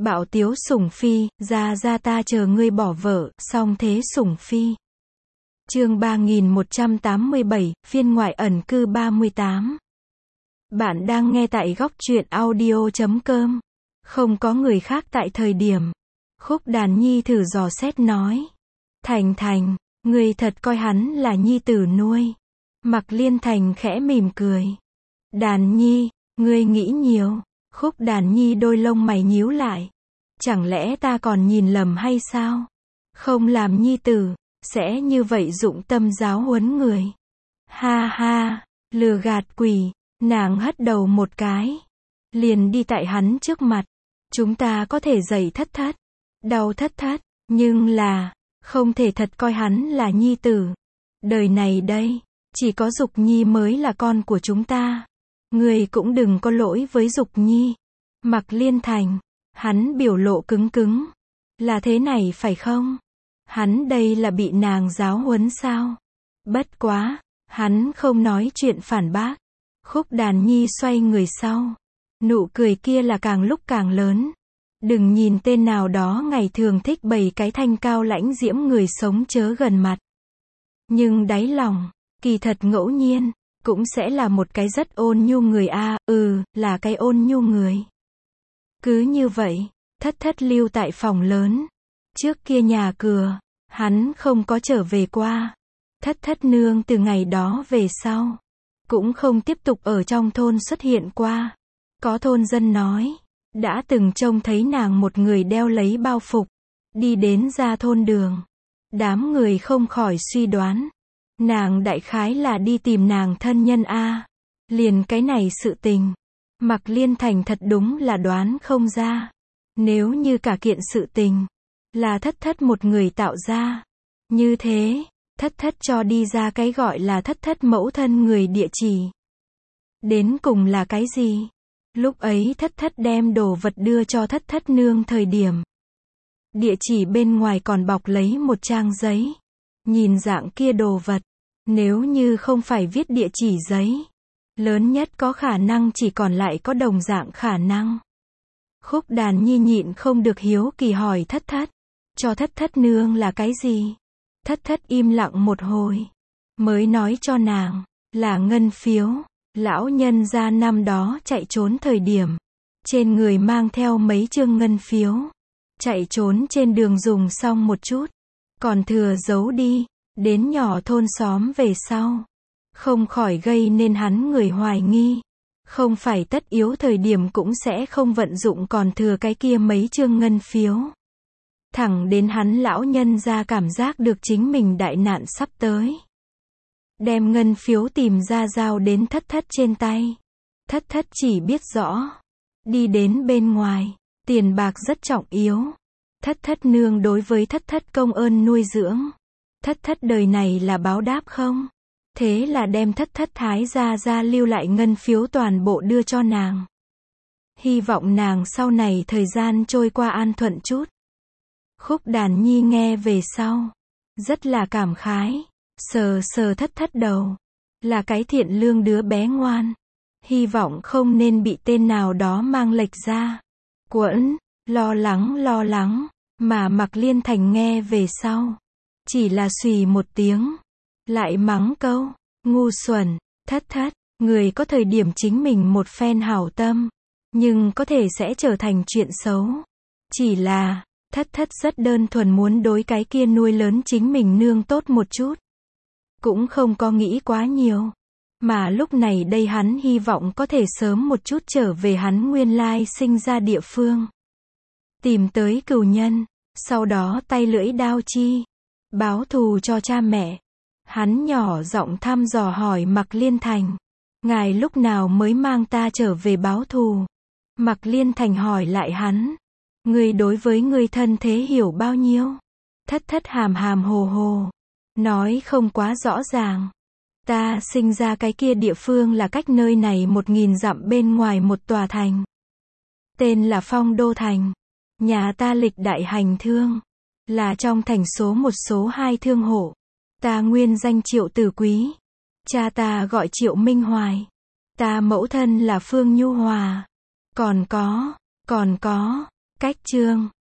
Bạo tiếu sủng phi, ra ta chờ ngươi bỏ vợ, song thế sủng phi. Chương 3187, phiên ngoại ẩn cư 38. Bạn đang nghe tại góc truyện audio.com. Không có người khác tại thời điểm. Khúc Đàn Nhi thử dò xét nói. Thành, ngươi thật coi hắn là nhi tử nuôi. Mạc Liên Thành khẽ mỉm cười. Đàn Nhi, ngươi nghĩ nhiều. Khúc Đàn Nhi đôi lông mày nhíu lại. Chẳng lẽ ta còn nhìn lầm hay sao? Không làm nhi tử, sẽ như vậy dụng tâm giáo huấn người. Ha ha, lừa gạt quỷ, nàng hất đầu một cái. Liền đi tại hắn trước mặt. Chúng ta có thể dạy thất, đau thất, nhưng là, không thể thật coi hắn là nhi tử. Đời này đây, chỉ có Dục Nhi mới là con của chúng ta. Người cũng đừng có lỗi với Dục Nhi. Mạc Liên Thành, hắn biểu lộ cứng. Là thế này phải không? Hắn đây là bị nàng giáo huấn sao? Bất quá, hắn không nói chuyện phản bác. Khúc Đàn Nhi xoay người sau. Nụ cười kia là càng lúc càng lớn. Đừng nhìn tên nào đó ngày thường thích bày cái thanh cao lãnh diễm người sống chớ gần mặt. Nhưng đáy lòng, kỳ thật ngẫu nhiên, cũng sẽ là một cái rất ôn nhu người là cái ôn nhu người. Cứ như vậy, thất lưu tại phòng lớn. Trước kia nhà cửa, hắn không có trở về qua. Thất nương từ ngày đó về sau, cũng không tiếp tục ở trong thôn xuất hiện qua. Có thôn dân nói, đã từng trông thấy nàng một người đeo lấy bao phục, đi đến ra thôn đường. Đám người không khỏi suy đoán, nàng đại khái là đi tìm nàng thân nhân liền cái này sự tình, Mạc Liên Thành thật đúng là đoán không ra. Nếu như cả kiện sự tình là thất một người tạo ra, như thế, thất cho đi ra cái gọi là thất mẫu thân người địa chỉ. Đến cùng là cái gì? Lúc ấy thất đem đồ vật đưa cho thất nương thời điểm. Địa chỉ bên ngoài còn bọc lấy một trang giấy. Nhìn dạng kia đồ vật, nếu như không phải viết địa chỉ giấy, lớn nhất có khả năng chỉ còn lại có đồng dạng khả năng. Khúc Đàn Nhi nhịn không được hiếu kỳ hỏi thất, cho thất nương là cái gì? Thất im lặng một hồi, mới nói cho nàng, là ngân phiếu. Lão nhân gia năm đó chạy trốn thời điểm, trên người mang theo mấy chương ngân phiếu. Chạy trốn trên đường dùng xong một chút, còn thừa giấu đi, đến nhỏ thôn xóm về sau. Không khỏi gây nên hắn người hoài nghi. Không phải tất yếu thời điểm cũng sẽ không vận dụng còn thừa cái kia mấy chương ngân phiếu. Thẳng đến hắn lão nhân gia cảm giác được chính mình đại nạn sắp tới. Đem ngân phiếu tìm ra giao đến thất trên tay. Thất chỉ biết rõ. Đi đến bên ngoài, tiền bạc rất trọng yếu. Thất nương đối với thất công ơn nuôi dưỡng. Thất đời này là báo đáp không? Thế là đem thất thái ra lưu lại ngân phiếu toàn bộ đưa cho nàng. Hy vọng nàng sau này thời gian trôi qua an thuận chút. Khúc Đàn Nhi nghe về sau, rất là cảm khái. Sờ thất đầu. Là cái thiện lương đứa bé ngoan. Hy vọng không nên bị tên nào đó mang lệch ra. Quẫn, lo lắng. Mà Mạc Liên Thành nghe về sau, chỉ là xùy một tiếng. Lại mắng câu, ngu xuẩn, thất, người có thời điểm chính mình một phen hảo tâm, nhưng có thể sẽ trở thành chuyện xấu. Chỉ là, thất rất đơn thuần muốn đối cái kia nuôi lớn chính mình nương tốt một chút. Cũng không có nghĩ quá nhiều. Mà lúc này đây hắn hy vọng có thể sớm một chút trở về hắn nguyên lai sinh ra địa phương. Tìm tới cừu nhân, sau đó tay lưỡi đao chi. Báo thù cho cha mẹ. Hắn nhỏ giọng thăm dò hỏi Mạc Liên Thành. Ngài lúc nào mới mang ta trở về báo thù? Mạc Liên Thành hỏi lại hắn. Ngươi đối với ngươi thân thế hiểu bao nhiêu? Thất hàm hồ. Nói không quá rõ ràng. Ta sinh ra cái kia địa phương là cách nơi này 1000 dặm bên ngoài một tòa thành. Tên là Phong Đô Thành. Nhà ta lịch đại hành thương. Là trong thành số 1 số 2 thương hộ. Ta nguyên danh Triệu Tử Quý. Cha ta gọi Triệu Minh Hoài. Ta mẫu thân là Phương Nhu Hòa. Còn có, Cách chương